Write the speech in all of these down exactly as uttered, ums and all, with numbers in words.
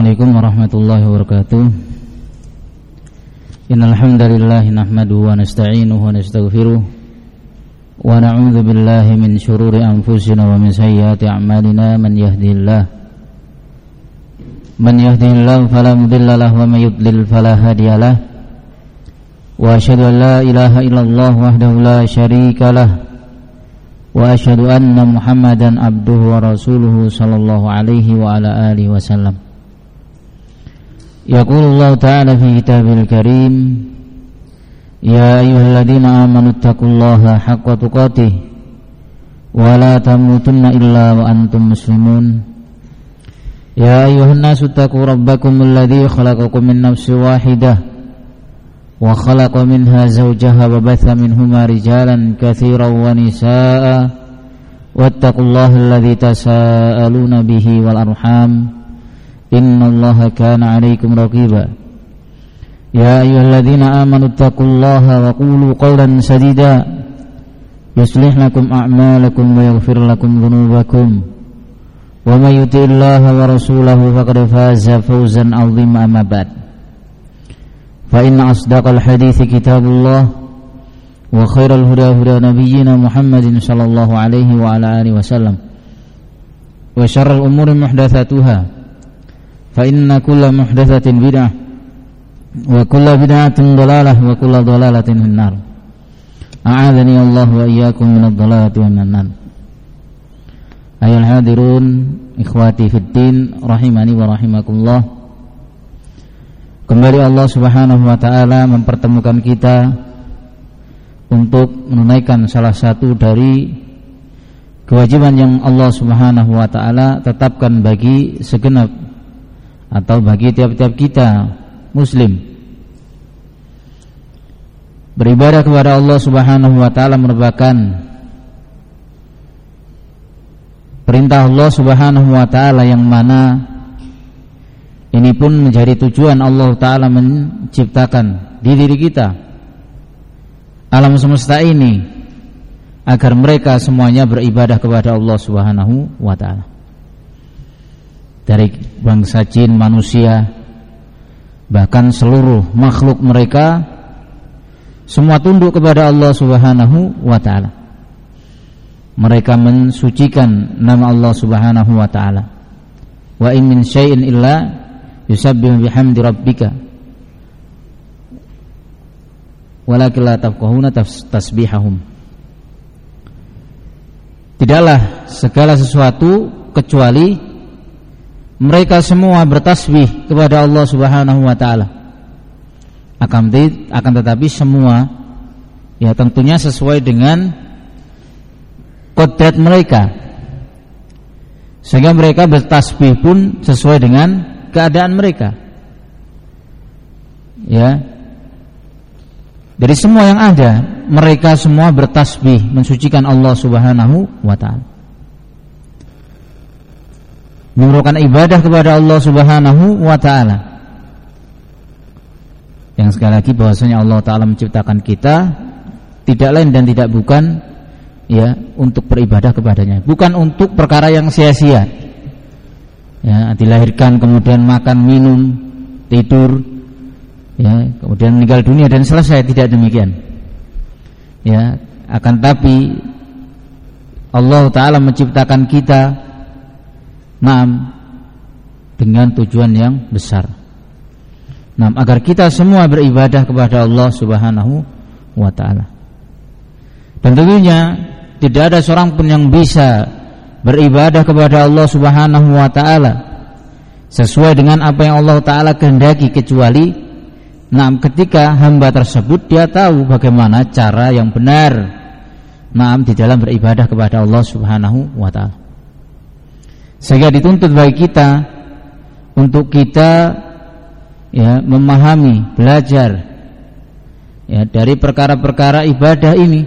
Assalamualaikum warahmatullahi wabarakatuh. Innal hamdalillah nahmaduhu wa nasta'inuhu wa nastaghfiruh wa na'udzu billahi min shururi anfusina wa min sayyiati a'malina. Man yahdihillahu man yahdihillahu fala mudilla lahu wa may yudlil fala hadiyalah. Wa asyhadu an la ilaha illallah wahdahu la syarika lah wa asyhadu anna Muhammadan abduhu wa rasuluhu sallallahu alaihi wa ala alihi wasallam. Yaqulullahu ta'ala fi kitabil karim, ya ayyuhalladzina amanu taqullaha haqqa tuqatih wa la tamutunna illa wa antum muslimun. Ya ayyuhan nasu taqu rabbakumul ladzi khalaqakum min nafsin wahidah wa khalaqa minha zawjaha wa batha minhuma rijalan katsiran wa nisaa'a wattaqullaha alladzi tasaaluna bihi wal arham innallaha kana 'alaikum raqiba. Ya ayyuhalladzina amanu taqullaha wa qulu qawlan sadida yuslih lakum a'malakum wa yaghfir lakum dhunubakum wa may yuti'illaha wa rasulahu faqad faza fawzan 'azima. Amma ba'd. Fa inna asdaqal hadithi kitabullah wa khairal huda huda nabiyyina Muhammadin sallallahu alaihi wa ala alihi wasallam wa syarrul umuri muhdatsatuha fa inna kulla muhdatsatin bid'ah wa kulla bid'atin dhalalah wa kulla dhalalatin finnar. A'adzani Allah wa iyyakum minadh dhalalati wan nar. Ayol hadirun ikhwati fid din rahimani wa rahimakumullah. Kembali Allah Subhanahu wa taala mempertemukan kita untuk menunaikan salah satu dari kewajiban yang Allah Subhanahu wa taala tetapkan bagi segenap atau bagi tiap-tiap kita muslim. Beribadah kepada Allah Subhanahu wa taala merupakan perintah Allah Subhanahu wa taala yang mana ini pun menjadi tujuan Allah taala menciptakan di diri kita alam semesta ini agar mereka semuanya beribadah kepada Allah Subhanahu wa taala. Dari bangsa jin, manusia, bahkan seluruh makhluk mereka semua tunduk kepada Allah Subhanahu wa ta'ala. Mereka mensucikan nama Allah Subhanahu wa ta'ala. Wa in min syai'in illa yusabbihu bihamdi rabbika walakin la tafqahuna tasbihahum. Tidaklah segala sesuatu kecuali mereka semua bertasbih kepada Allah Subhanahu wa taala. Akan akan tetapi semua ya tentunya sesuai dengan kodrat mereka. Sehingga mereka bertasbih pun sesuai dengan keadaan mereka. Ya. Dari semua yang ada, mereka semua bertasbih mensucikan Allah Subhanahu wa taala. Merupakan ibadah kepada Allah Subhanahu wa ta'ala. Yang sekali lagi bahwasanya Allah ta'ala menciptakan kita tidak lain dan tidak bukan ya untuk beribadah kepadanya, bukan untuk perkara yang sia-sia. Ya, dilahirkan kemudian makan, minum, tidur, ya, kemudian meninggal dunia dan selesai, tidak demikian. Ya, akan tapi Allah ta'ala menciptakan kita Naam, dengan tujuan yang besar. Naam, agar kita semua beribadah kepada Allah Subhanahu wa ta'ala. Dan tentunya tidak ada seorang pun yang bisa beribadah kepada Allah Subhanahu wa ta'ala sesuai dengan apa yang Allah ta'ala kehendaki kecuali naam, ketika hamba tersebut dia tahu bagaimana cara yang benar naam, di dalam beribadah kepada Allah Subhanahu wa ta'ala. Sehingga dituntut bagi kita untuk kita ya memahami, belajar ya dari perkara-perkara ibadah ini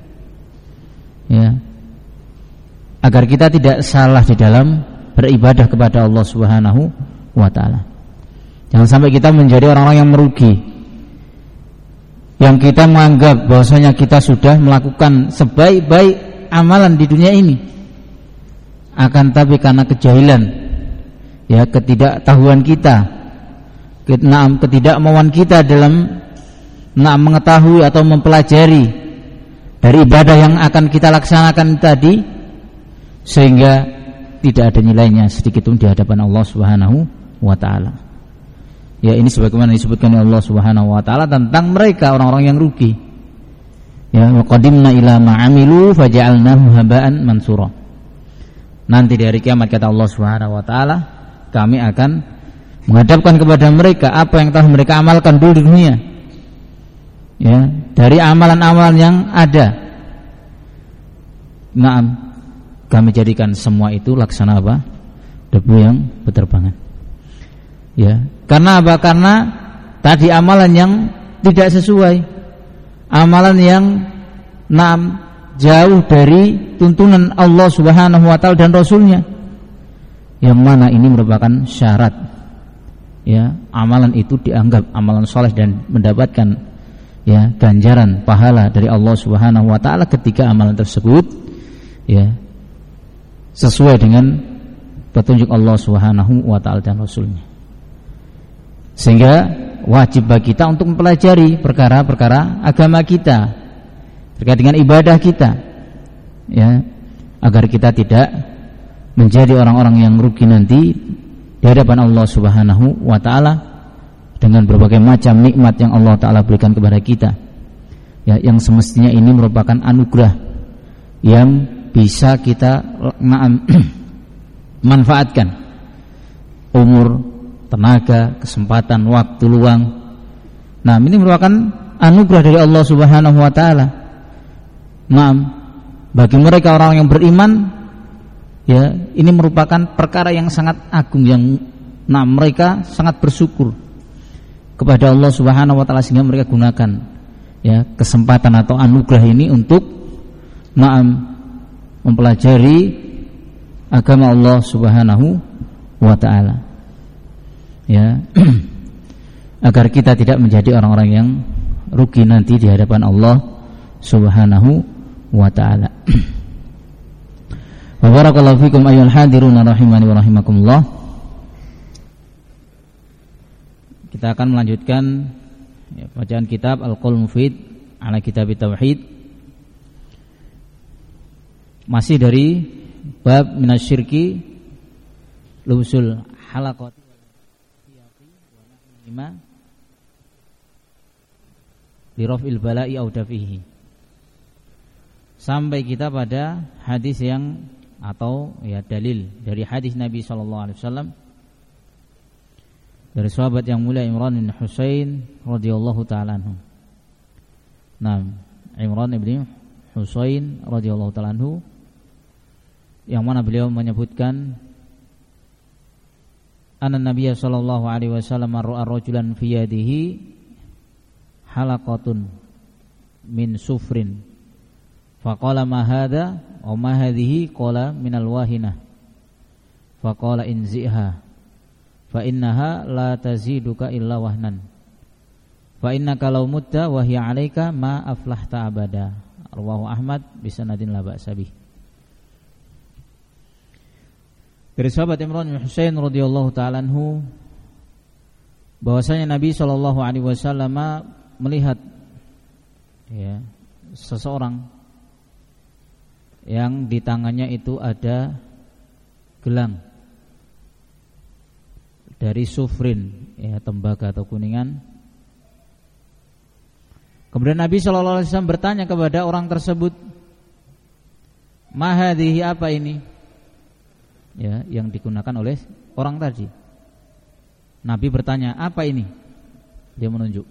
ya agar kita tidak salah di dalam beribadah kepada Allah Subhanahu wa taala. Jangan sampai kita menjadi orang-orang yang merugi, yang kita menganggap bahwasanya kita sudah melakukan sebaik-baik amalan di dunia ini, akan tapi karena kejahilan ya ketidaktahuan kita, ketidakmauan kita dalam nah, mengetahui atau mempelajari dari ibadah yang akan kita laksanakan tadi, sehingga tidak ada nilainya sedikit pun di hadapan Allah Subhanahu wa taala. Ya, ini sebagaimana disebutkan oleh Allah Subhanahu wa taala tentang mereka orang-orang yang rugi. Ya, wa qadimna ila ma amilu faja'alnahu haba'an mansura. Nanti di hari kiamat kata Allah Subhanahu wa taala, kami akan menghadapkan kepada mereka apa yang telah mereka amalkan dulu di dunia. Ya, dari amalan-amalan yang ada. Naam, kami jadikan semua itu laksana apa? Debu yang berterbangan. Ya, karena apa? Karena tadi amalan yang tidak sesuai, amalan yang naam jauh dari tuntunan Allah Subhanahu wa taala dan Rasulnya, yang mana ini merupakan syarat ya amalan itu dianggap amalan saleh dan mendapatkan ya ganjaran pahala dari Allah Subhanahu wa taala ketika amalan tersebut ya sesuai dengan petunjuk Allah Subhanahu wa taala dan Rasulnya. Sehingga wajib bagi kita untuk mempelajari perkara-perkara agama kita terkait dengan ibadah kita, ya, agar kita tidak menjadi orang-orang yang rugi nanti di hadapan Allah Subhanahu wa taala dengan berbagai macam nikmat yang Allah taala berikan kepada kita. Ya, yang semestinya ini merupakan anugerah yang bisa kita manfaatkan. Umur, tenaga, kesempatan, waktu luang. Nah, ini merupakan anugerah dari Allah Subhanahu wa taala. Nah, bagi mereka orang yang beriman, ya, ini merupakan perkara yang sangat agung yang nah mereka sangat bersyukur kepada Allah Subhanahu wa taala sehingga mereka gunakan ya kesempatan atau anugerah ini untuk nah mempelajari agama Allah Subhanahu wa taala. Ya. Agar kita tidak menjadi orang-orang yang rugi nanti di hadapan Allah Subhanahu wa ta'ala. Wa barakallahu fikum ayyuhal hadirun rahimani wa rahimakumullah. Kita akan melanjutkan ya, bacaan kitab Al-Qaul Mufid ala Kitab Tauhid. Masih dari bab minasyirki lusul halaqat wa nahima li raf'il bala'i aw dafihi. Sampai kita pada hadis yang atau ya dalil dari hadis Nabi sallallahu alaihi wasallam dari sahabat yang mulia Imran bin Husain radhiyallahu taala anhu. Nah, Imran bin Husain radhiyallahu taala anhu yang mana beliau menyebutkan anna Nabiy sallallahu alaihi wasallam ra'a rajulan fi yadihi halaqatun min sufrin faqala ma hadha wa ma hadhihi qala minal wahinah faqala inziha fa innaha la taziduka illa wahnan fa innaka law mutta wa hiya 'alaika ma aflahta abada. Rawahu Ahmad bisanadin la ba'sa bih. Dari sahabat Imran bin Husain radhiyallahu ta'ala anhu bahwasanya Nabi sallallahu alaihi wasallam melihat ya seseorang yang di tangannya itu ada gelang dari sufrin ya tembaga atau kuningan. Kemudian Nabi shallallahu alaihi wasallam bertanya kepada orang tersebut, "Ma hadhihi, apa ini?" Ya, yang digunakan oleh orang tadi. Nabi bertanya, "Apa ini?" Dia menunjuk.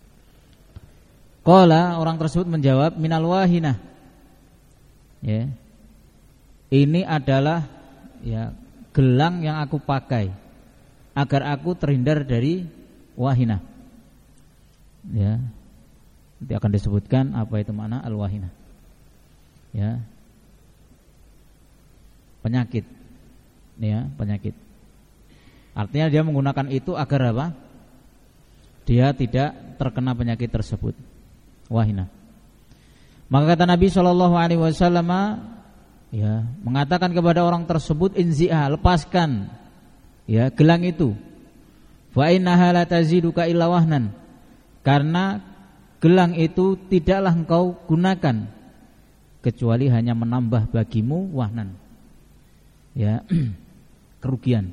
Qala, orang tersebut menjawab, "Minal wahinah." Ya. Ini adalah ya gelang yang aku pakai agar aku terhindar dari wahinah. Ya. Nanti akan disebutkan apa itu makna al-wahinah. Ya. Penyakit. Ya, penyakit. Artinya dia menggunakan itu agar apa? Dia tidak terkena penyakit tersebut. Wahinah. Maka kata Nabi shallallahu alaihi wasallam ya, mengatakan kepada orang tersebut, inzi'ah, lepaskan ya gelang itu. Fa innaha la taziduka illa wahnan. Karena gelang itu tidaklah engkau gunakan kecuali hanya menambah bagimu wahnan. Ya, kerugian.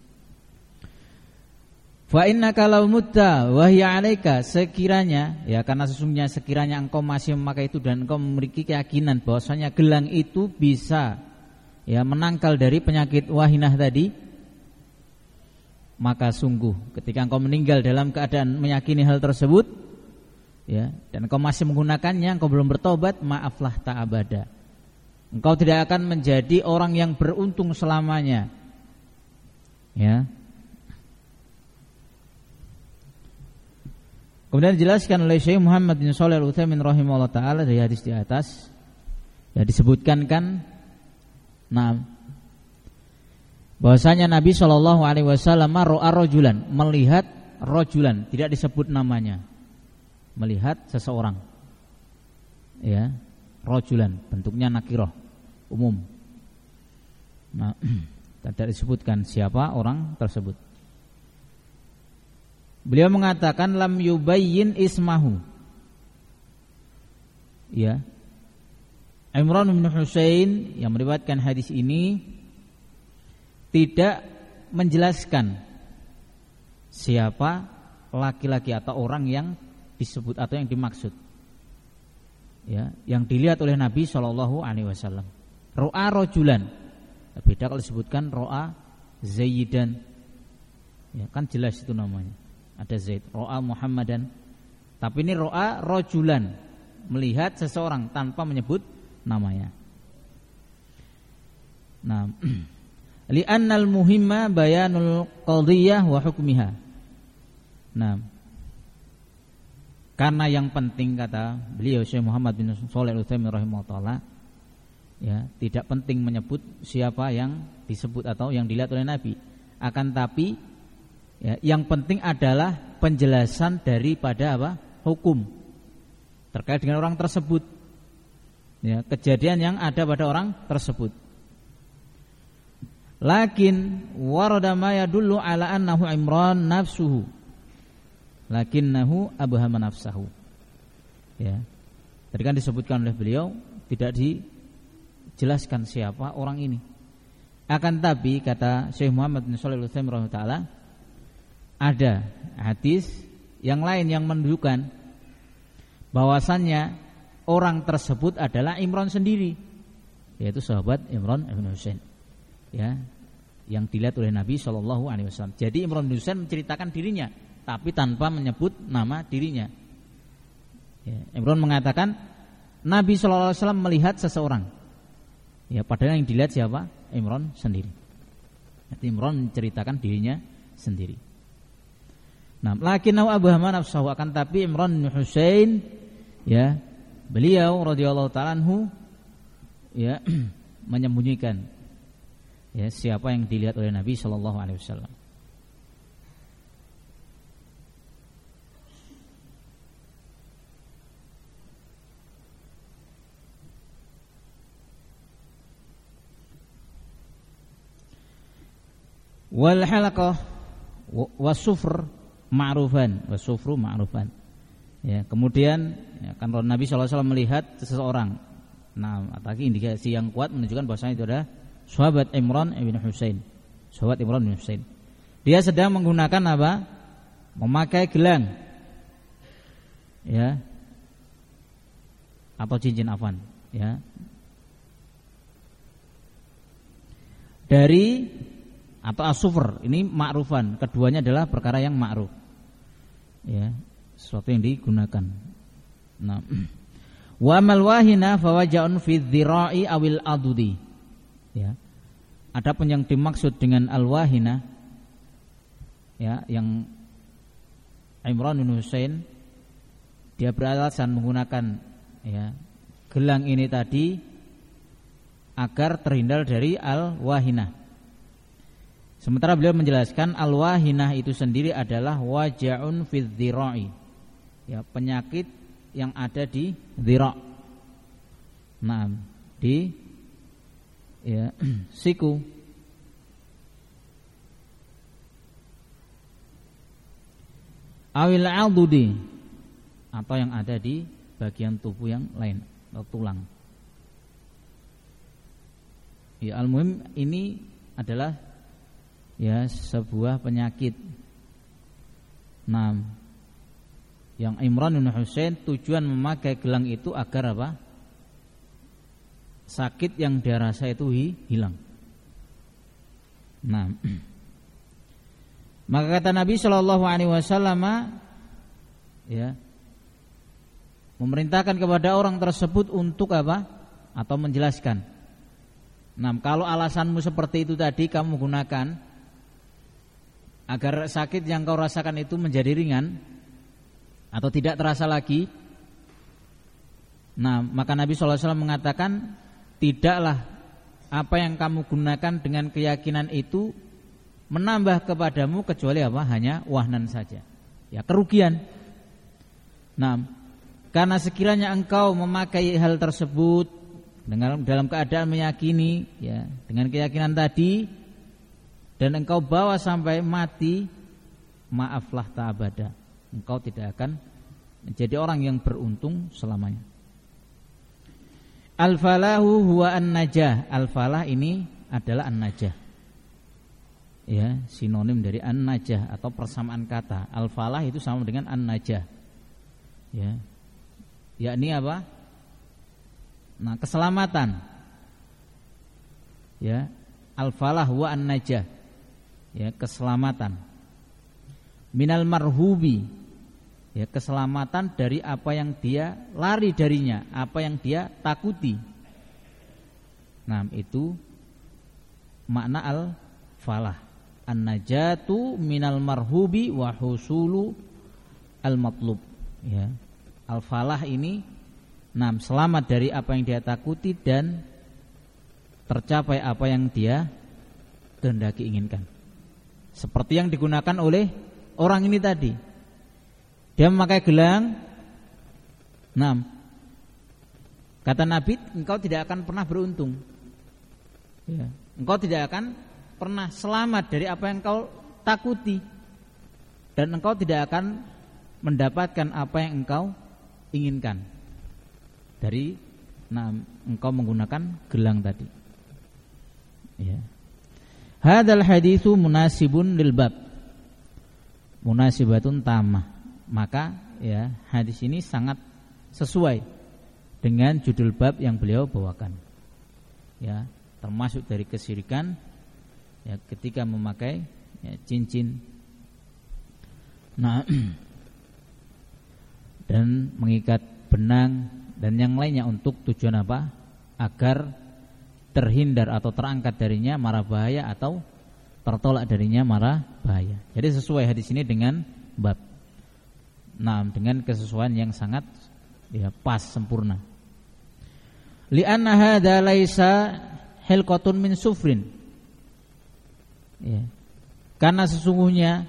Fa innaka law mutta wa hiya 'alaika, sekiranya ya karena sesungguhnya sekiranya engkau masih memakai itu dan engkau memiliki keyakinan bahwasanya gelang itu bisa ya menangkal dari penyakit wahinah tadi, maka sungguh ketika engkau meninggal dalam keadaan meyakini hal tersebut ya dan engkau masih menggunakannya, engkau belum bertobat, maaflah tak abada. Engkau tidak akan menjadi orang yang beruntung selamanya. Ya. Kemudian dijelaskan oleh Syekh Muhammad bin Shalih Al-Utsaimin rahimahullah taala dari hadis di atas ya disebutkan kan nah bahwasanya Nabi shallallahu alaihi wasallam ra'a rajulan, melihat rajulan, tidak disebut namanya, melihat seseorang ya, rajulan bentuknya nakirah umum, nah tidak disebutkan siapa orang tersebut. Beliau mengatakan lam yubayyin ismahu ya, Imran bin Husain yang meriwayatkan hadis ini tidak menjelaskan siapa laki-laki atau orang yang disebut atau yang dimaksud ya, yang dilihat oleh Nabi shallallahu alaihi wasallam. Ro'a rojulan, beda kalau disebutkan ro'a Zaidan ya, kan jelas itu namanya, ada Zaid. Ro'a Muhammadan, tapi ini ro'a rojulan, melihat seseorang tanpa menyebut namanya. Nah li'annal muhimma bayanul qadhiyah wa hukmiha. Nah, karena yang penting kata beliau Syekh Muhammad bin Shalih Al-Utsaimin rahimahullah ya, tidak penting menyebut siapa yang disebut atau yang dilihat oleh Nabi. Akan tapi ya, yang penting adalah penjelasan daripada apa? Hukum terkait dengan orang tersebut. Ya, kejadian yang ada pada orang tersebut. Lakin warada ma yadullu ala annahu Imran nafsuhu lakinnahu abhama nafsahu. Ya. Tadi kan disebutkan oleh beliau tidak dijelaskan siapa orang ini. Akan tapi kata Syekh Muhammad bin Shalih Al-Utsaimin rahimahullah, ada hadis yang lain yang menunjukkan bahwasannya orang tersebut adalah Imran sendiri, yaitu sahabat Imran bin Husain. Ya, yang dilihat oleh Nabi shallallahu alaihi wasallam. Jadi Imran bin Husain menceritakan dirinya, tapi tanpa menyebut nama dirinya. Ya, Imran mengatakan Nabi shallallahu alaihi wasallam melihat seseorang. Ya, padahal yang dilihat siapa? Imran sendiri. Jadi Imran menceritakan dirinya sendiri. Nah, lakinnau abhama nafsahu, akan tapi Imran bin Husain, ya, beliau radhiyallahu ta'ala anhu, ya, menyembunyikan ya siapa yang dilihat oleh Nabi sallallahu alaihi wasallam. Wal halaqah wasufr ma'rufan, wasufru ma'rufan. Ya, kemudian ya, kan Nabi sallallahu alaihi wasallam melihat seseorang. Nah, apalagi indikasi yang kuat menunjukkan bahwasanya itu adalah sahabat Imran bin Husain. Sahabat Imran bin Husain. Dia sedang menggunakan apa? Memakai gelang. Ya. Atau cincin afan, ya. Dari atau asufr, ini ma'rufan. Keduanya adalah perkara yang ma'ruf. Ya, sesuatu yang digunakan. Nah, wa amal wahina fawaja'un fi dzira'i awil adudi. Ya. Adapun yang dimaksud dengan al-wahina, ya, yang Imran bin Husain, dia beralasan menggunakan ya gelang ini tadi agar terhindar dari al-wahina. Sementara beliau menjelaskan al-wahinah itu sendiri adalah waja'un fi dzira'i. Ya, penyakit yang ada di dzira'. Nah, di ya siku. awil adudi, atau yang ada di bagian tubuh yang lain atau tulang. Ya, al-muhim ini adalah ya sebuah penyakit. Nah, yang Imran bin Husain tujuan memakai gelang itu agar apa? Sakit yang dia rasa itu hilang. Nah, maka kata Nabi Shallallahu Alaihi Wasallam, ya, memerintahkan kepada orang tersebut untuk apa? Atau menjelaskan. Nah, kalau alasanmu seperti itu tadi, kamu gunakan agar sakit yang kau rasakan itu menjadi ringan atau tidak terasa lagi. Nah, maka Nabi Shallallahu Alaihi Wasallam mengatakan, tidaklah apa yang kamu gunakan dengan keyakinan itu menambah kepadamu kecuali apa? Hanya wahnan saja. Ya, kerugian. Nah, karena sekiranya engkau memakai hal tersebut dengan dalam keadaan meyakini, ya, dengan keyakinan tadi, dan engkau bawa sampai mati, maaflah ta'abada, engkau tidak akan menjadi orang yang beruntung selamanya. Al-falahu huwa an-najah. Al-falah ini adalah an-najah. Ya, sinonim dari an-najah atau persamaan kata. Al-falah itu sama dengan an-najah. Ya. Yakni apa? Nah, keselamatan. Ya, al-falah huwa an-najah. Ya, keselamatan. Minal marhubi. Ya, keselamatan dari apa yang dia lari darinya, apa yang dia takuti. Nah, itu makna al-falah. An-najatu minal marhubi wa husulu al-matlub. Ya. Al-falah ini, nah, selamat dari apa yang dia takuti dan tercapai apa yang dia kehendaki inginkan. Seperti yang digunakan oleh orang ini tadi. Dia memakai gelang. Nah, kata Nabi, engkau tidak akan pernah beruntung. Ya. Engkau tidak akan pernah selamat dari apa yang engkau takuti, dan engkau tidak akan mendapatkan apa yang engkau inginkan dari, nah, engkau menggunakan gelang tadi. Ya. Hadzal haditsu munasibun lil bab. Munasibatun tamah. Maka ya, hadis ini sangat sesuai dengan judul bab yang beliau bawakan. Ya, termasuk dari kesyirikan ya, ketika memakai ya, cincin. Nah, dan mengikat benang dan yang lainnya untuk tujuan apa? Agar terhindar atau terangkat darinya mara bahaya atau tertolak darinya mara bahaya. Jadi sesuai hadis ini dengan bab. Nah, dengan kesesuaian yang sangat ya, pas, sempurna. Li'anna hadza laisa hilqatun min sufrin. Ya. Karena sesungguhnya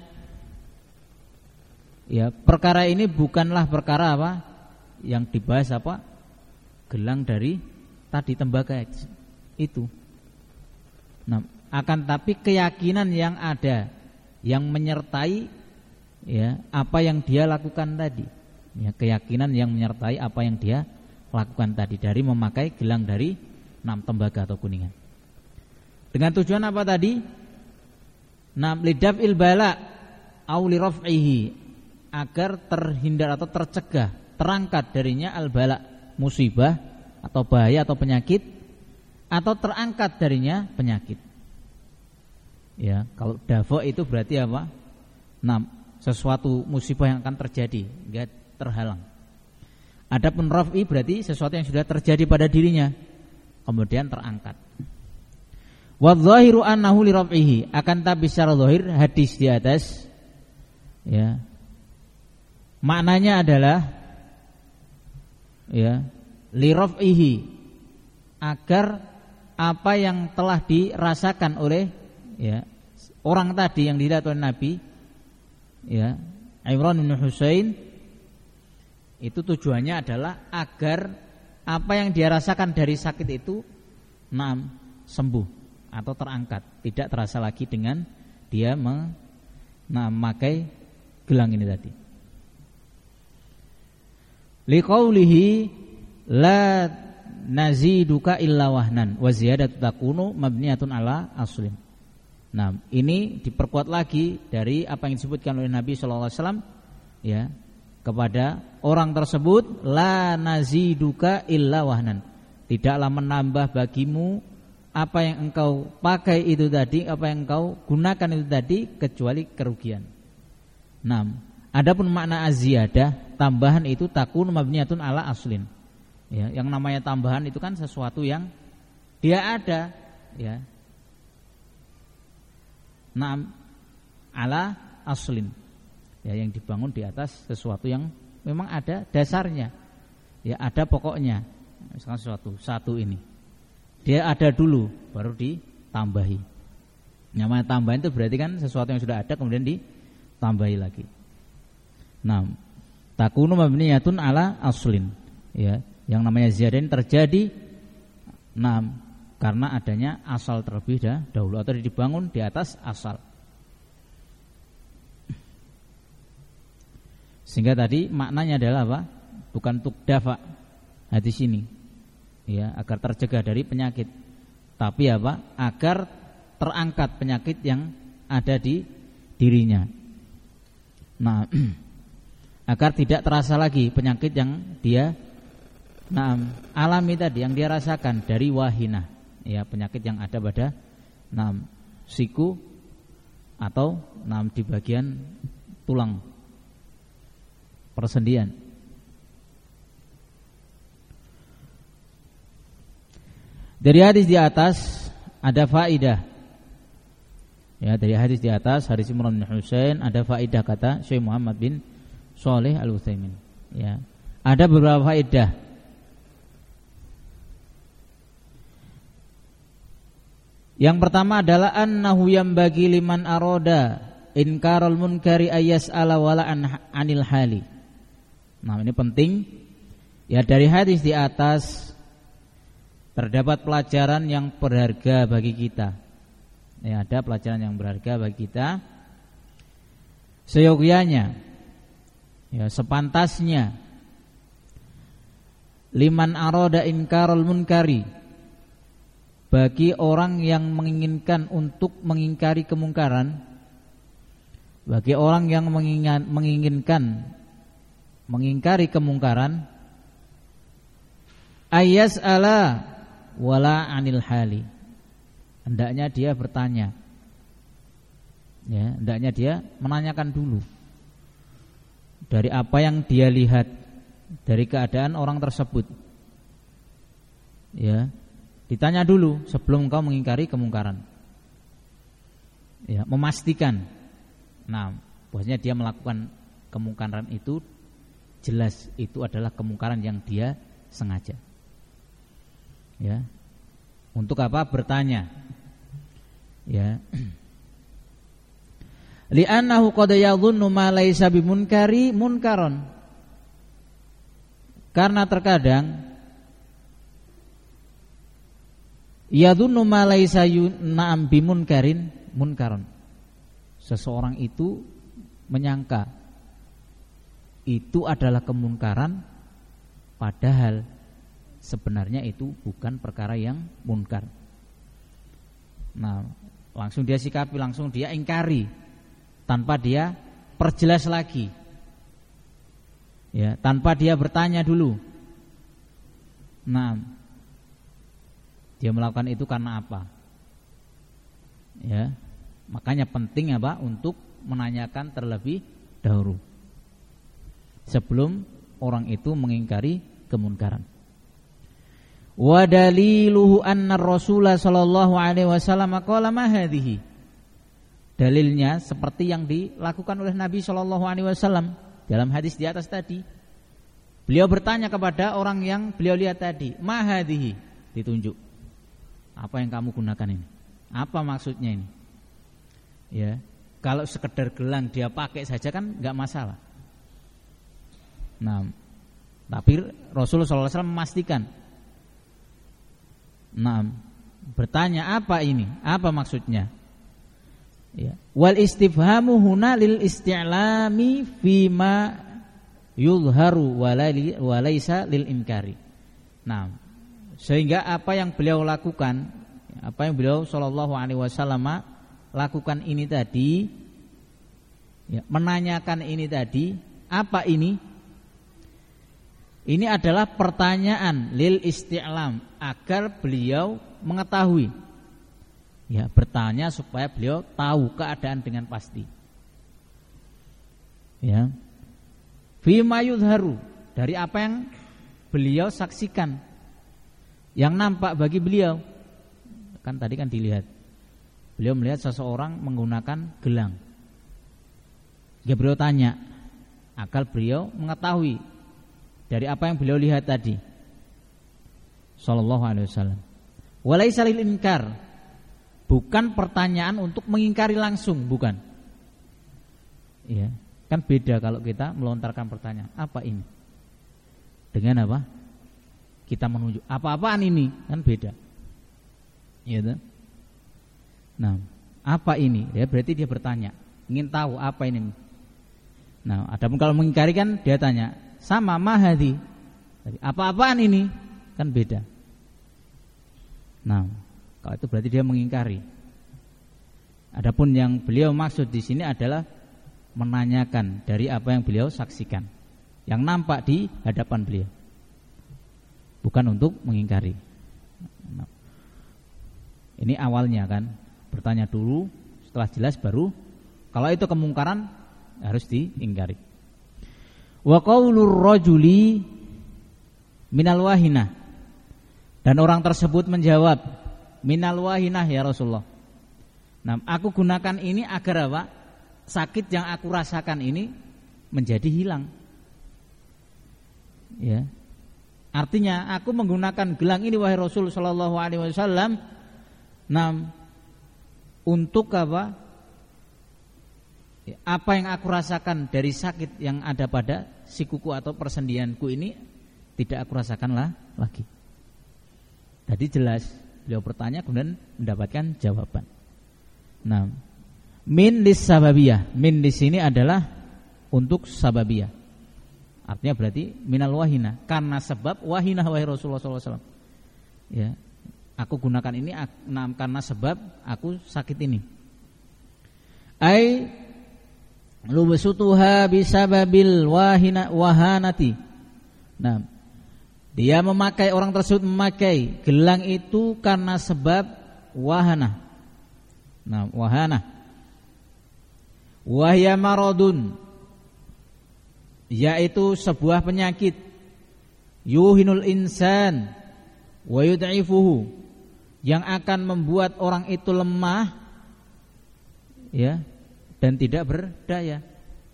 ya, perkara ini bukanlah perkara apa yang dibahas apa? Gelang dari tadi tembaga itu. Nah, akan tapi keyakinan yang ada yang menyertai ya, apa yang dia lakukan tadi. Ya, keyakinan yang menyertai apa yang dia lakukan tadi dari memakai gelang dari enam tembaga atau kuningan. Dengan tujuan apa tadi? Nam lidaf'il bala au liraf'ihi, agar terhindar atau tercegah, terangkat darinya al-bala, musibah atau bahaya atau penyakit, atau terangkat darinya penyakit. Ya, kalau dafa itu berarti apa? Nam sesuatu musibah yang akan terjadi, enggak terhalang. Adapun raf'i berarti sesuatu yang sudah terjadi pada dirinya kemudian terangkat. Wa dhahiru annahu li raf'ihi, akan tapi secara zahir hadis di atas ya, maknanya adalah ya, li raf'ihi, agar apa yang telah dirasakan oleh ya, orang tadi yang dilihat oleh Nabi ya, Imran bin Husain, itu tujuannya adalah agar apa yang dia rasakan dari sakit itu nah, sembuh atau terangkat, tidak terasa lagi dengan dia memakai gelang ini tadi. liqaulihi la naziduka illa wahnan wa ziyadatu takunu mabniyatun ala aslin. Nah, ini diperkuat lagi dari apa yang disebutkan oleh Nabi sallallahu alaihi wasallam ya, kepada orang tersebut, la naziduka illa wahnan. Tidaklah menambah bagimu apa yang engkau pakai itu tadi, apa yang engkau gunakan itu tadi, kecuali kerugian. Nah, adapun makna aziyadah, tambahan itu takun mabniyatun ala aslin. Ya, yang namanya tambahan itu kan sesuatu yang dia ada, ya. Naam ala aslin. Ya, yang dibangun di atas sesuatu yang memang ada dasarnya. Ya, ada pokoknya. Misalkan sesuatu, satu ini. Dia ada dulu baru ditambahi. Namanya tambahan itu berarti kan sesuatu yang sudah ada kemudian ditambahi lagi. Nah, takunu mabniyatun ala aslin. Ya, yang namanya ziyadah terjadi nah karena adanya asal terlebih dahulu atau dibangun di atas asal. Sehingga tadi maknanya adalah apa? Bukan tukdafa hadis ini, ya, agar tercegah dari penyakit, tapi apa? Agar terangkat penyakit yang ada di dirinya. Nah, agar tidak terasa lagi penyakit yang dia nah, alami tadi, yang dia rasakan dari wahinah, ya, penyakit yang ada pada nah, siku atau nah, di bagian tulang persendian. Dari hadis di atas ada faidah. Ya, dari hadis di atas, hadis Imran bin Husain, ada faidah kata Syekh Muhammad bin Shalih Al-Utsaimin. Ya. Ada beberapa faidah. Yang pertama adalah annahu yambagi liman arada inkarul munkari ayyas'ala wala anil hali. Nah, ini penting. Ya, dari hadis di atas terdapat pelajaran yang berharga bagi kita. Ya, ada pelajaran yang berharga bagi kita. Seyogyanya, ya, sepantasnya liman arada inkarul munkari, bagi orang yang menginginkan untuk mengingkari kemungkaran, bagi orang yang menginginkan mengingkari kemungkaran, ayas ala wala anil hali, hendaknya dia bertanya, ya, hendaknya dia menanyakan dulu dari apa yang dia lihat dari keadaan orang tersebut, ya, ditanya dulu sebelum kau mengingkari kemungkaran, ya, memastikan, nah, bahwasanya dia melakukan kemungkaran itu jelas itu adalah kemungkaran yang dia sengaja. Ya. Untuk apa? Bertanya. Ya. Li'annahu qad yadhunnu ma laysa bimunkari munkaron. Karena terkadang yadhunnu ma laysa na'am bimunkarin munkaron. Seseorang itu menyangka itu adalah kemungkaran, padahal sebenarnya itu bukan perkara yang munkar. Nah, langsung dia sikapi, langsung dia ingkari tanpa dia perjelas lagi, ya, tanpa dia bertanya dulu. Nah, dia melakukan itu karena apa? Ya, makanya penting apa? Untuk menanyakan terlebih dahulu sebelum orang itu mengingkari kemunkaran. Wa daliluhu anna Rasulullah sallallahu alaihi wasallam qala ma hadhihi. Dalilnya seperti yang dilakukan oleh Nabi sallallahu alaihi wasallam dalam hadis di atas tadi. Beliau bertanya kepada orang yang beliau lihat tadi, ma hadhihi, ditunjuk. Apa yang kamu gunakan ini? Apa maksudnya ini? Ya, kalau sekedar gelang dia pakai saja kan enggak masalah. Nah, tapi Rasulullah sallallahu alaihi wasallam memastikan. Nah, bertanya apa ini? Apa maksudnya? Ya. Wal istifhamu huna lil isti'lami fima yuzharu wa laisa lil inkari. Nah, sehingga apa yang beliau lakukan, apa yang beliau sallallahu alaihi wasallam lakukan ini tadi, ya, menanyakan ini tadi, apa ini? Ini adalah pertanyaan lil isti'lam, agar beliau mengetahui. Ya, bertanya supaya beliau tahu keadaan dengan pasti. Ya. Fima yudharu, dari apa yang beliau saksikan, yang nampak bagi beliau. Kan tadi kan dilihat, beliau melihat seseorang menggunakan gelang. Ya, beliau tanya agar beliau mengetahui dari apa yang beliau lihat tadi. Sallallahu alaihi wasallam. Walaisa lil inkar, bukan pertanyaan untuk mengingkari langsung, bukan. Ya, kan beda kalau kita melontarkan pertanyaan, apa ini? Dengan apa? Kita menunjuk, apa-apaan ini? Kan beda. Iya, nah, apa ini? Ya, berarti dia bertanya, ingin tahu apa ini. Nah, adapun kalau mengingkari kan dia tanya, sama mahadi, apa-apaan ini? Kan beda. Nah, kalau itu berarti dia mengingkari. Adapun yang beliau maksud di sini adalah menanyakan dari apa yang beliau saksikan, yang nampak di hadapan beliau, bukan untuk mengingkari. Nah, ini awalnya kan, bertanya dulu, setelah jelas baru, kalau itu kemungkaran harus diingkari. Wa qaulur rajuli minal wahinah, dan orang tersebut menjawab, minal wahinah ya Rasulullah. Nah, aku gunakan ini agar apa? Sakit yang aku rasakan ini menjadi hilang. Ya. Artinya aku menggunakan gelang ini wahai Rasul sallallahu alaihi wasallam, nah, untuk apa? Apa yang aku rasakan dari sakit yang ada pada sikuku atau persendianku ini tidak aku rasakanlah lagi. Tadi jelas beliau bertanya kemudian mendapatkan jawaban. Nah, min lis sababiyah, min di sini adalah untuk sababiyah. Artinya berarti minal wahina, karena sebab wahinah wahai Rasulullah sallallahu alaihi wasallam. Ya, aku gunakan ini karena sebab aku sakit ini. Ai lubsutuha bisababil wahina wahanati. Nah, dia memakai, orang tersebut memakai gelang itu karena sebab wahana. Nah, wahana wahya maradun, yaitu sebuah penyakit, yuhinul insan wa yud'ifuhu, yang akan membuat orang itu lemah, ya, dan tidak berdaya.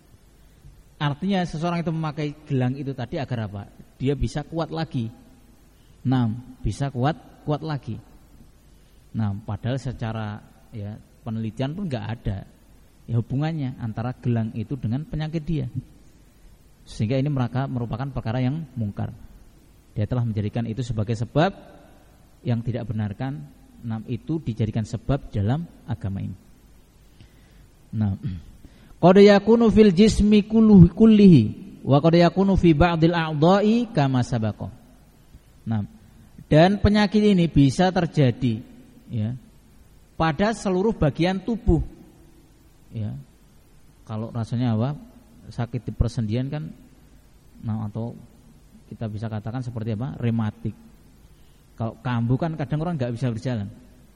Artinya seseorang itu memakai gelang itu tadi agar apa? Dia bisa kuat lagi. Nah, bisa kuat kuat lagi. Nah, padahal secara ya penelitian pun nggak ada ya hubungannya antara gelang itu dengan penyakit dia. Sehingga ini mereka merupakan perkara yang mungkar. Dia telah menjadikan itu sebagai sebab yang tidak benarkan. Nah, itu dijadikan sebab dalam agama ini. Nah, qad yakunu fil jismi kullihi wa qad yakunu fi ba'dil a'dha'i kama sabaqa. Nah, dan penyakit ini bisa terjadi ya pada seluruh bagian tubuh. Ya. Kalau rasanya apa? Sakit di persendian kan, nah, atau kita bisa katakan seperti apa? Rematik. Kalau kambuh kan kadang orang nggak bisa berjalan.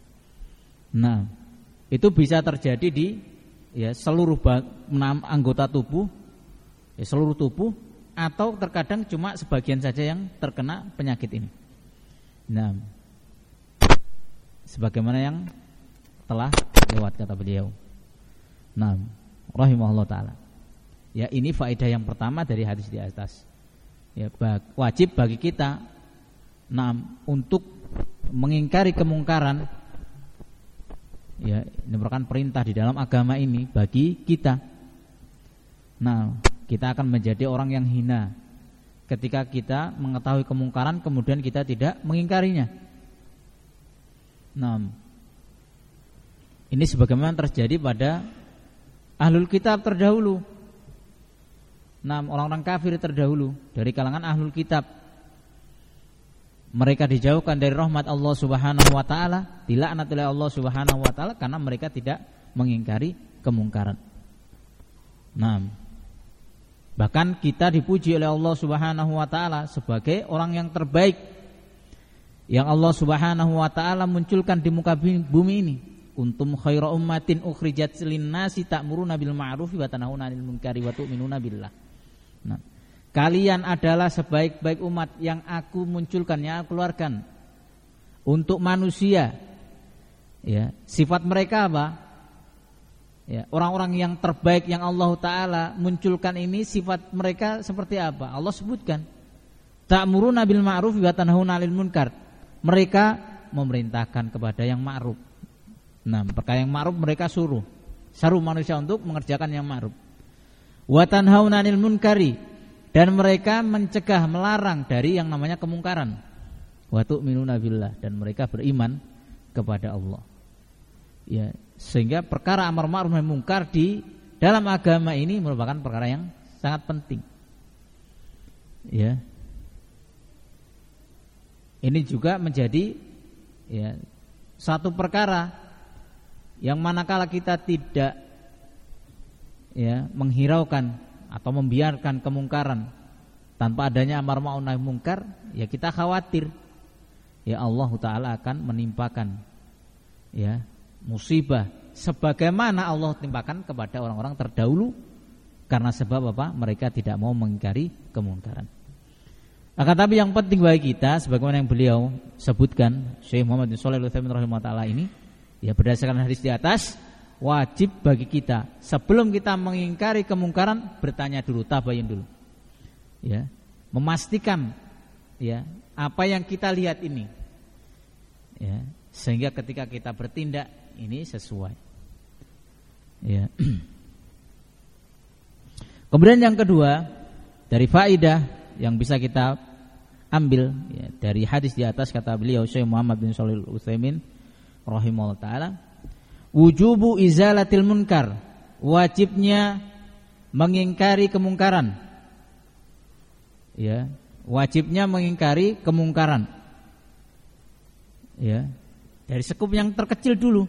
Nah, itu bisa terjadi di ya seluruh anggota tubuh, ya seluruh tubuh, atau terkadang cuma sebagian saja yang terkena penyakit ini. Nah, sebagaimana yang telah lewat kata beliau. Nah, rahimahullah taala. Ya, ini faedah yang pertama dari hadis di atas. Ya, wajib bagi kita nah untuk mengingkari kemungkaran. Ya, ini merupakan perintah di dalam agama ini bagi kita. Nah, kita akan menjadi orang yang hina ketika kita mengetahui kemungkaran kemudian kita tidak mengingkarinya. Nah, ini sebagaimana terjadi pada ahlul kitab terdahulu. Nah, orang-orang kafir terdahulu dari kalangan ahlul kitab, mereka dijauhkan dari rahmat Allah Subhanahu wa taala, dilaknat oleh Allah Subhanahu wa taala karena mereka tidak mengingkari kemungkaran. Nah, bahkan kita dipuji oleh Allah Subhanahu wa taala sebagai orang yang terbaik yang Allah Subhanahu wa taala munculkan di muka bumi ini. Kuntum khaira ummatin ukhrijat lin-nasi ta'muruna bil ma'rufi wa tanhauna 'anil munkari wa tu'minuna billah. Nah, kalian adalah sebaik-baik umat yang aku munculkan, yang aku keluarkan untuk manusia. Ya, sifat mereka apa? Ya, orang-orang yang terbaik yang Allah Ta'ala munculkan ini, sifat mereka seperti apa? Allah sebutkan, ta'muruna bil ma'ruf wa tanhauna 'anil munkar. Mereka memerintahkan kepada yang ma'ruf. Nah, perkara yang ma'ruf mereka suruh, suruh manusia untuk mengerjakan yang ma'ruf. Wa tanhauna 'anil munkari, dan mereka mencegah, melarang dari yang namanya kemungkaran. Wa tu'minuna billah, dan mereka beriman kepada Allah. Ya, sehingga perkara amar ma'ruf nahi munkar di dalam agama ini merupakan perkara yang sangat penting. Ya. Ini juga menjadi ya satu perkara yang manakala kita tidak ya menghiraukan atau membiarkan kemungkaran tanpa adanya amar ma'ruf nahi munkar, ya kita khawatir ya Allah Ta'ala akan menimpakan ya musibah sebagaimana Allah timpakan kepada orang-orang terdahulu karena sebab apa? Mereka tidak mau mengingkari kemungkaran. Akan tapi yang penting bagi kita, sebagaimana yang beliau sebutkan Syekh Muhammad bin Shalih Al-Utsaimin rahimahullah taala ini, ya berdasarkan hadis di atas, wajib bagi kita sebelum kita mengingkari kemungkaran bertanya dulu, tabayun dulu. Ya, memastikan ya apa yang kita lihat ini. Ya, sehingga ketika kita bertindak ini sesuai. Ya. Kemudian yang kedua, dari faidah yang bisa kita ambil ya, dari hadis di atas, kata beliau Syekh Muhammad bin Shalih Al-Utsaimin rahimahullah taala, wujubu izalatil munkar, wajibnya mengingkari kemungkaran. Ya, wajibnya mengingkari kemungkaran. Ya, dari sekup yang terkecil dulu.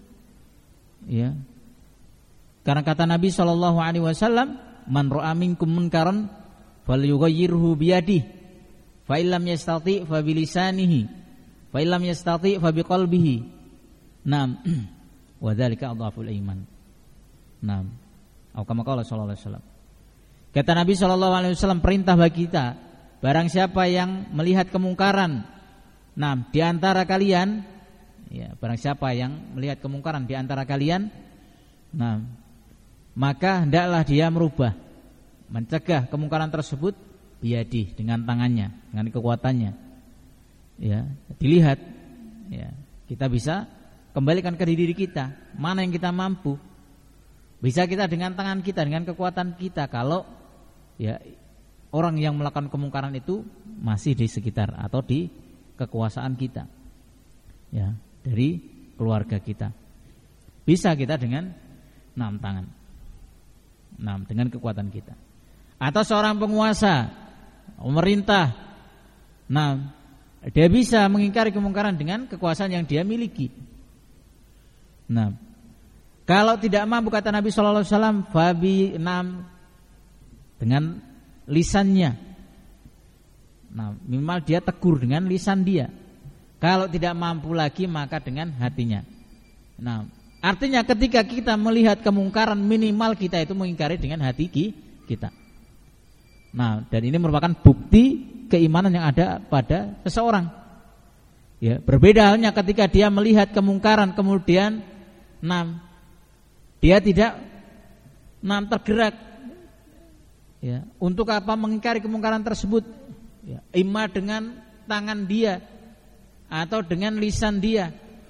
Ya. Karena kata Nabi sallallahu alaihi wasallam, man ra'a minkum munkaran falyughayyirhu biyadihi, fa illam yastati' fa bilisanihi, fa illam yastati' fa biqalbihi. Naam. Wa dzalika adhaful iman. Naam. Atau kama qala sallallahu alaihi wasallam. Kata Nabi sallallahu alaihi wasallam, perintah bagi kita, barang siapa yang melihat kemungkaran, nah di antara kalian, ya, barang siapa yang melihat kemungkaran di antara kalian, nah maka hendaklah dia merubah, mencegah kemungkaran tersebut biadi, dengan tangannya, dengan kekuatannya. Ya, dilihat, ya, kita bisa kembalikan ke diri kita, mana yang kita mampu. Bisa kita dengan tangan kita, dengan kekuatan kita, kalau ya orang yang melakukan kemungkaran itu masih di sekitar atau di kekuasaan kita, ya, dari keluarga kita. Bisa kita dengan enam tangan, enam dengan kekuatan kita. Atau seorang penguasa, pemerintah, nah dia bisa mengingkari kemungkaran dengan kekuasaan yang dia miliki. Nah, kalau tidak mampu, kata Nabi Shallallahu Alaihi Wasallam, fabi enam dengan lisannya. Nah, minimal dia tegur dengan lisan dia. Kalau tidak mampu lagi, maka dengan hatinya. Nah, artinya ketika kita melihat kemungkaran, minimal kita itu mengingkari dengan hati kita. Nah, dan ini merupakan bukti keimanan yang ada pada seseorang. Ya, berbeda halnya ketika dia melihat kemungkaran kemudian, nah, dia tidak nah, tergerak. Ya, untuk apa mengingkari kemungkaran tersebut? Ya, imma dengan tangan dia atau dengan lisan dia,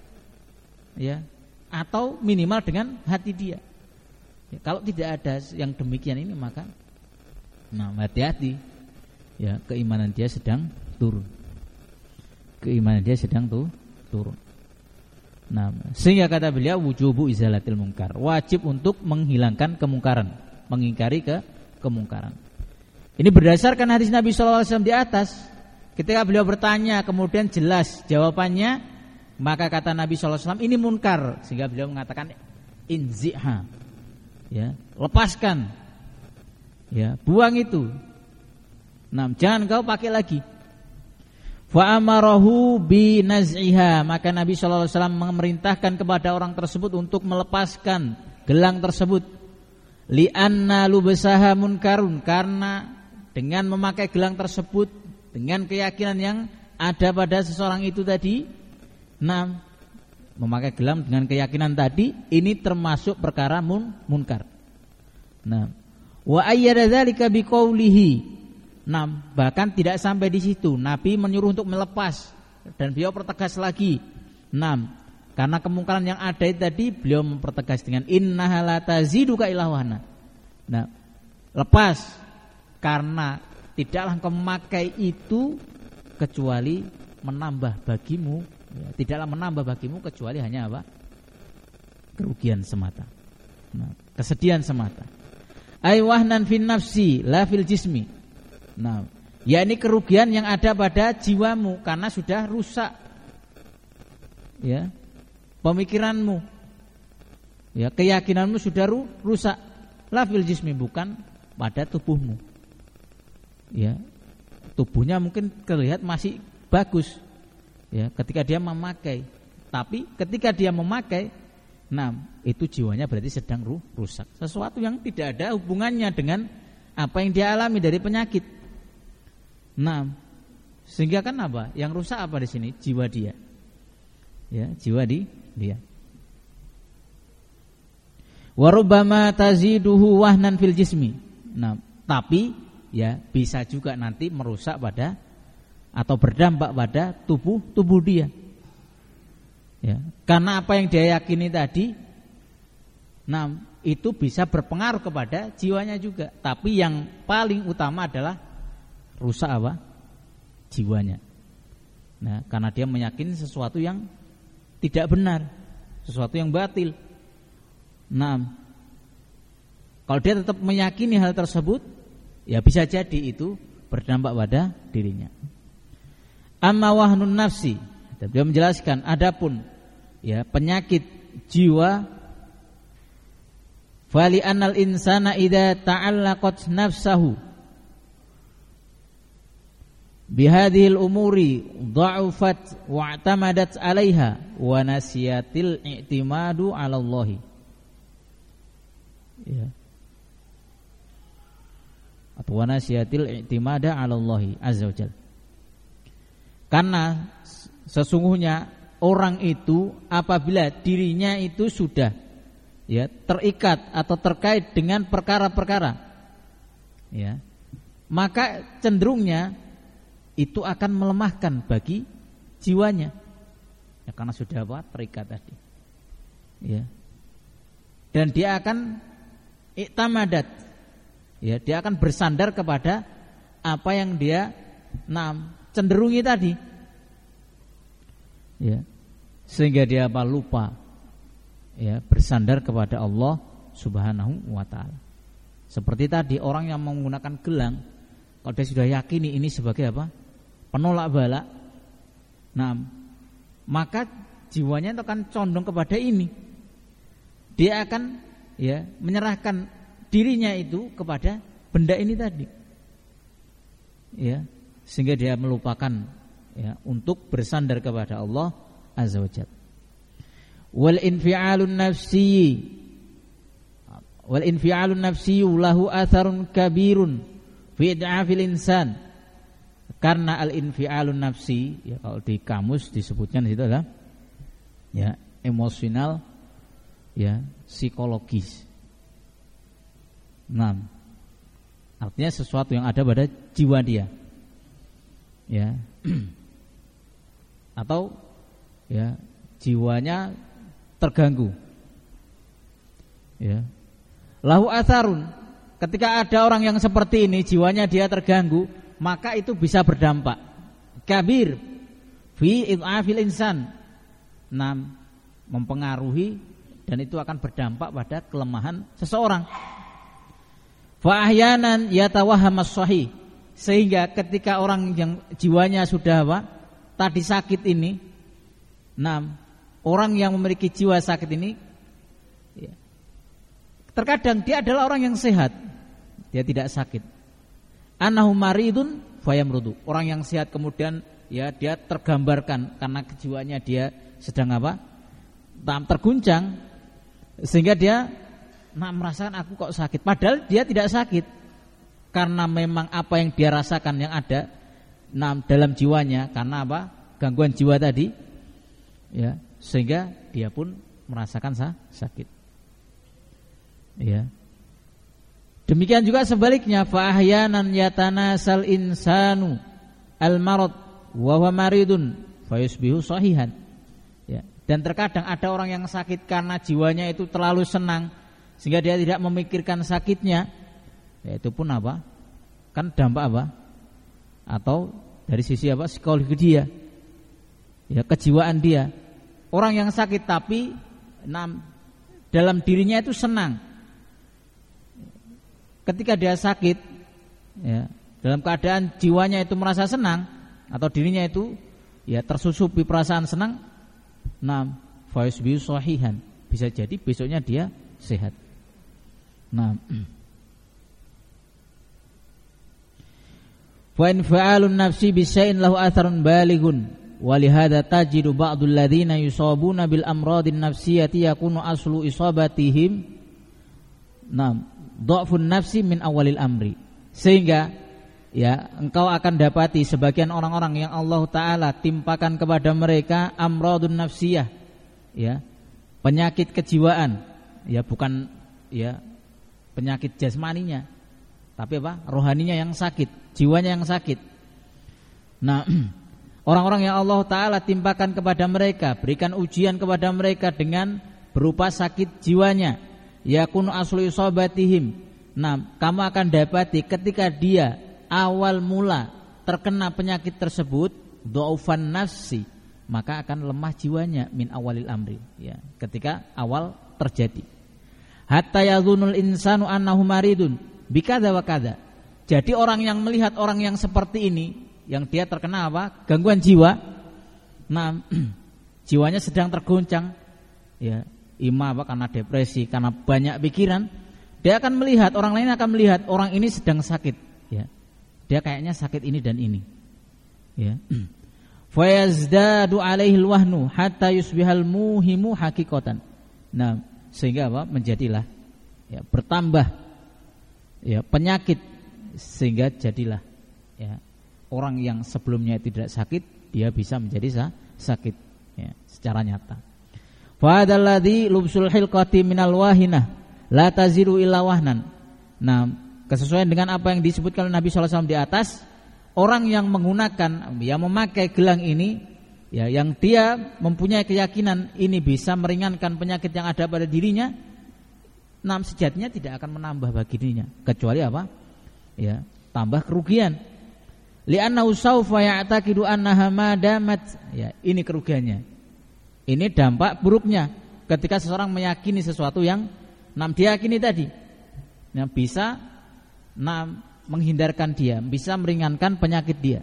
ya, atau minimal dengan hati dia. Ya, kalau tidak ada yang demikian ini, maka nah hati-hati, ya, keimanan dia sedang turun. Keimanan dia sedang tuh turun. Nah, sehingga kata beliau wujubu izalatil munkar, wajib untuk menghilangkan kemungkaran, mengingkari ke kemungkaran. Ini berdasarkan hadis Nabi shallallahu alaihi wasallam di atas. Ketika beliau bertanya kemudian jelas jawabannya, maka kata Nabi shallallahu alaihi wasallam ini munkar, sehingga beliau mengatakan inziha, ya, lepaskan, ya, buang itu. Nah, jangan kau pakai lagi. Fa amarahu bi naz'iha, maka Nabi shallallahu alaihi wasallam memerintahkan kepada orang tersebut untuk melepaskan gelang tersebut. Li anna lubasaha munkarun, karena dengan memakai gelang tersebut dengan keyakinan yang ada pada seseorang itu tadi, nah, memakai gelang dengan keyakinan tadi ini termasuk perkara mun, munkar. Nah, wa ayyada dzalika biqaulihi. Nah, bahkan tidak sampai di situ, Nabi menyuruh untuk melepas dan beliau pertegas lagi. Nah, karena kemungkaran yang ada itu tadi beliau mempertegas dengan innaha la taziduka illa wahna. Nah, lepas, karena tidaklah engkau memakai itu kecuali menambah bagimu, ya, tidaklah menambah bagimu kecuali hanya apa? Kerugian semata. Nah, kesedihan semata. Ay wahnan fin nafsi la fil jismi. Nah, yakni kerugian yang ada pada jiwamu karena sudah rusak, ya, pemikiranmu, ya, keyakinanmu sudah rusak. La fil jismi, bukan pada tubuhmu. Ya, tubuhnya mungkin terlihat masih bagus, ya, ketika dia memakai, tapi ketika dia memakai, nah, itu jiwanya berarti sedang rusak. Sesuatu yang tidak ada hubungannya dengan apa yang dia alami dari penyakit. Nah, sehingga kan apa? Yang rusak apa di sini? Jiwa dia. Ya, jiwa di dia. Wa rubbama taziduhu wahnan fil jismi. Nah, tapi ya bisa juga nanti merusak pada atau berdampak pada tubuh tubuh dia. Ya, karena apa yang dia yakini tadi, nah, itu bisa berpengaruh kepada jiwanya juga. Tapi yang paling utama adalah rusak apa? Jiwanya. Nah, karena dia meyakini sesuatu yang tidak benar, sesuatu yang batil. Nah, kalau dia tetap meyakini hal tersebut, ya bisa jadi itu berdampak pada dirinya. Amma wahnun nafsi, dia menjelaskan adapun ya penyakit jiwa, fali annal insana idza ta'allaqat nafsahu bihadhil umuri dha'ufat wa'tamadat 'alaiha wa nasiyatil i'timadu 'ala Allah. Ya. Atau wa nasiyatil i'timada 'ala Allah azza wajalla. Karena sesungguhnya orang itu apabila dirinya itu sudah ya terikat atau terkait dengan perkara-perkara, ya, maka cenderungnya itu akan melemahkan bagi jiwanya, ya, karena sudah apa? Terikat tadi, ya, dan dia akan iktamadat, ya, dia akan bersandar kepada apa yang dia nam cenderungi tadi, ya, sehingga dia apa? Lupa, ya, bersandar kepada Allah Subhanahu wa taala. Seperti tadi orang yang menggunakan gelang, kalau dia sudah yakini ini sebagai apa? Penolak bala, nah, maka jiwanya itu akan condong kepada ini. Dia akan ya menyerahkan dirinya itu kepada benda ini tadi, ya, sehingga dia melupakan ya untuk bersandar kepada Allah azza wajalla. Wal infi'alun nafsi wal infi'alun nafsi lahu atharun kabirun fi id'afil insan. Karena al-infi'alun nafsi, ya, kalau di kamus disebutkan itu adalah ya emosional, ya, psikologis. Nah, artinya sesuatu yang ada pada jiwa dia, ya, atau ya jiwanya terganggu, ya. Lahu atharun, ketika ada orang yang seperti ini jiwanya dia terganggu, maka itu bisa berdampak kabir fi id'afil insan, nah, mempengaruhi dan itu akan berdampak pada kelemahan seseorang. Fa ahyanan yatawahhamas sahih, sehingga ketika orang yang jiwanya sudah apa? Tadi sakit ini, nah, orang yang memiliki jiwa sakit ini ya, terkadang dia adalah orang yang sehat, dia tidak sakit. Annahu maridun fayamrudu, orang yang sehat kemudian ya dia tergambarkan karena kejiwaannya dia sedang apa? Terguncang, sehingga dia nah, merasakan aku kok sakit, padahal dia tidak sakit karena memang apa yang dia rasakan yang ada nah, dalam jiwanya karena apa? Gangguan jiwa tadi, ya, sehingga dia pun merasakan sah, sakit. Ya. Demikian juga sebaliknya, fa ahyanan yatanasal insanu al-marad wa huwa maridun fayusbihu sahihan. Ya. Dan terkadang ada orang yang sakit karena jiwanya itu terlalu senang sehingga dia tidak memikirkan sakitnya. Ya, itu pun apa? Kan dampak apa? Atau dari sisi apa? Psikologi dia. Ya, kejiwaan dia. Orang yang sakit tapi nam, dalam dirinya itu senang. Ketika dia sakit, ya, dalam keadaan jiwanya itu merasa senang atau dirinya itu ya tersusupi perasaan senang, nam faisbihu sahihan, bisa jadi besoknya dia sehat. Nah, fa in fa'alun nafsi bisyai'in lahu atharun balighun walihada tajidu ba'dul ladzina yusabuna bil amradin nafsiyati yakunu aslu isabatihim nam dhafun nafsi min awalil amri, sehingga ya engkau akan dapati sebagian orang-orang yang Allah Ta'ala timpakan kepada mereka amradun nafsiyah, ya, penyakit kejiwaan, ya, bukan ya penyakit jasmaninya tapi apa? Rohaninya yang sakit, jiwanya yang sakit. Nah, orang-orang yang Allah Ta'ala timpakan kepada mereka, berikan ujian kepada mereka dengan berupa sakit jiwanya, yakunu aslu isobatihim. Nah, kamu akan dapati ketika dia awal mula terkena penyakit tersebut, dhaufan nafsi, maka akan lemah jiwanya min awalil amri, ya, ketika awal terjadi. Hatta yadhunul insanu annahu maridun bikadza wa kadza. Jadi orang yang melihat orang yang seperti ini, yang dia terkena apa? Gangguan jiwa. Nah, jiwanya sedang terguncang, ya, ima apa? Karena depresi, karena banyak pikiran. Dia akan melihat, orang lain akan melihat orang ini sedang sakit, ya. Dia kayaknya sakit ini dan ini, ya. Fa yazdadu alaihi alwahnu hatta yusbihal muhimu haqiqatan. Nah, sehingga apa? Menjadilah ya bertambah ya penyakit sehingga jadilah ya orang yang sebelumnya tidak sakit dia bisa menjadi sakit ya secara nyata. Fa hadzalladzi lubsul hilqati minal wahinah la taziru illa wahnan. Nah, kesesuaian dengan apa yang disebutkan oleh Nabi sallallahu alaihi wasallam di atas, orang yang menggunakan yang memakai gelang ini ya yang dia mempunyai keyakinan ini bisa meringankan penyakit yang ada pada dirinya, nah sejatinya tidak akan menambah bagi dirinya kecuali apa? Ya, tambah kerugian. Li'annahu sawfa ya'taqidu annaha madamat. Ya, ini kerugiannya. Ini dampak buruknya ketika seseorang meyakini sesuatu yang nam diyakini tadi. Yang bisa nam menghindarkan dia, bisa meringankan penyakit dia.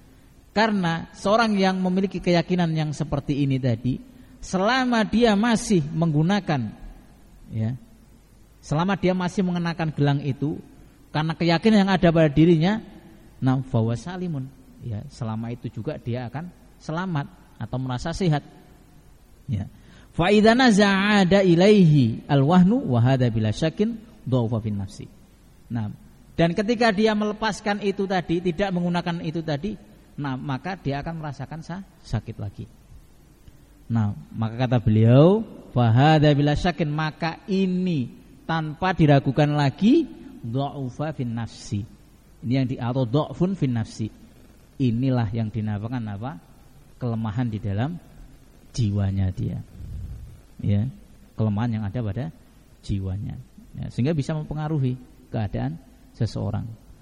Karena seorang yang memiliki keyakinan yang seperti ini tadi, selama dia masih menggunakan ya, selama dia masih mengenakan gelang itu karena keyakinan yang ada pada dirinya, nah fahuwa salimun, ya, selama itu juga dia akan selamat atau merasa sehat. Ya. Fa idza naza'ada ilaihi alwahnu wa hadza bila syakin dhaufa fin nafsi. Nah, dan ketika dia melepaskan itu tadi, tidak menggunakan itu tadi, nah maka dia akan merasakan sakit lagi. Nah, maka kata beliau, fa hadza bila syakin, maka ini tanpa diragukan lagi dhaufa fin nafsi. Ini yang di atau dhafun fin nafsi. Inilah yang dinamakan apa? Kelemahan di dalam jiwanya dia. Ya, kelemahan yang ada pada jiwanya. Ya, sehingga bisa mempengaruhi keadaan seseorang.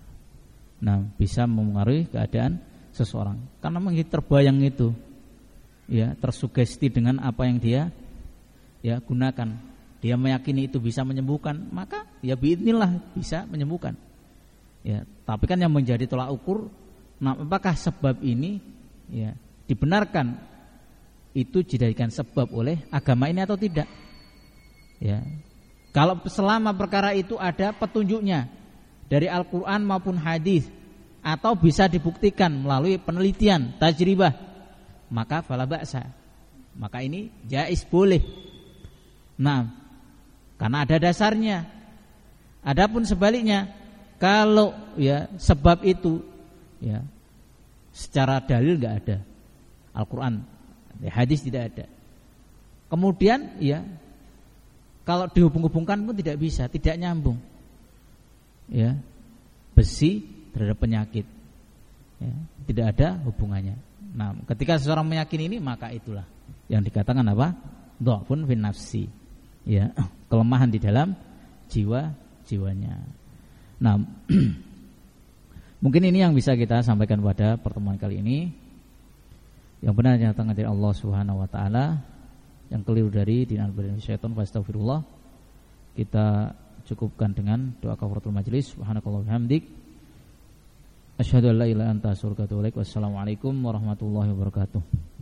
Nah, bisa mempengaruhi keadaan seseorang karena mungkin terbayang itu. Ya, tersugesti dengan apa yang dia ya gunakan. dia meyakini itu bisa menyembuhkan, maka ya biidznillah bisa menyembuhkan. Ya, tapi kan yang menjadi tolak ukur, nah, apakah sebab ini ya dibenarkan itu dijadikan sebab oleh agama ini atau tidak? Ya. Kalau selama perkara itu ada petunjuknya dari Al-Qur'an maupun hadis atau bisa dibuktikan melalui penelitian, tajribah, maka fala ba'sa. Maka ini jaiz, boleh. Nah, karena ada dasarnya. Adapun sebaliknya, kalau ya sebab itu ya secara dalil enggak ada, Al-Qur'an, hadis tidak ada. Kemudian ya kalau dihubung-hubungkan pun tidak bisa, tidak nyambung. Ya, besi terhadap penyakit, ya, tidak ada hubungannya. Nah, ketika seseorang meyakini ini, maka itulah yang dikatakan apa? Dhafun fin nafsi, ya, kelemahan di dalam jiwa jiwanya. Nah, mungkin ini yang bisa kita sampaikan pada pertemuan kali ini. Yang benar yang datang dari Allah Subhanahu Wa Taala, yang keliru dari dinan dari syaitan, fastaghfirullah. Kita cukupkan dengan doa kafaratul majelis. Subhanakallah hamdik. Asyhadu an la ilaha illa anta astaghfiruka wa atubu ilaik. Wassalamualaikum warahmatullahi wabarakatuh.